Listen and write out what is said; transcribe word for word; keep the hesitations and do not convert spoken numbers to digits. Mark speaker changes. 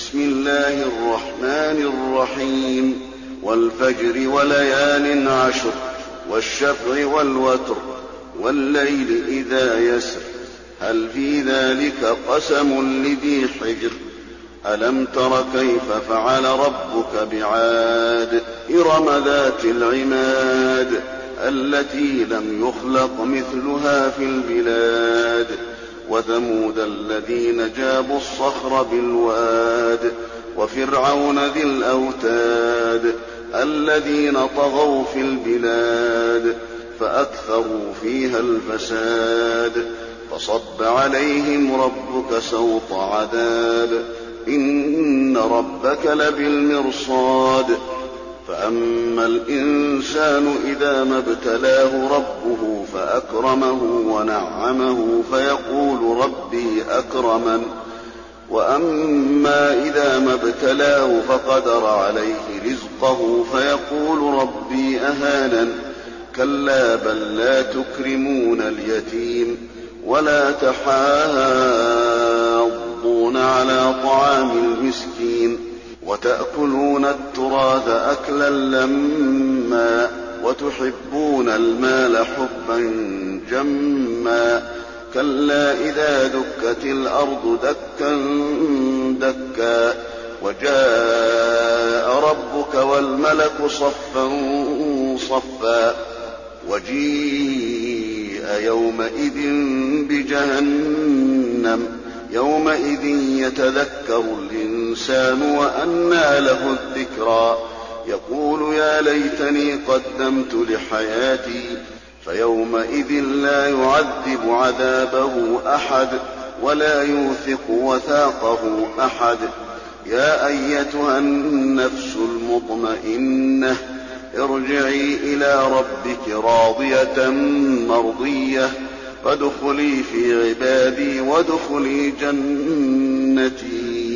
Speaker 1: بسم الله الرحمن الرحيم والفجر وليال عشر والشفع والوتر والليل إذا يسر هل في ذلك قسم لذي حجر ألم تر كيف فعل ربك بعاد إرم ذات العماد التي لم يخلق مثلها في البلاد وثمود الذين جابوا الصخر بالواد وفرعون ذي الأوتاد الذين طغوا في البلاد فأكثروا فيها الفساد فصب عليهم ربك سوط عذاب إن ربك لبالمرصاد فأما الإنسان إذا ما ابتلاه ربه فأكرمه ونعمه فيقول ربي أكرمن وأما إذا ما ابتلاه فقدر عليه رزقه فيقول ربي أهانن كلا بل لا تكرمون اليتيم ولا تحاضون على طعام المسكين وتأكلون التراث أكلا لما وتحبون المال حبا جما كلا إذا دكت الأرض دكا دكا وجاء ربك والملك صفا صفا وجيء يومئذ بجهنم يومئذ يتذكر الإنسان وأنى له الذكرى يقول يا ليتني قدمت لحياتي فيومئذ لا يعذب عذابه أحد ولا يوثق وثاقه أحد يا أيتها النفس المطمئنة ارجعي إلى ربك راضية مرضية فادخلي في عبادي وادخلي جنتي.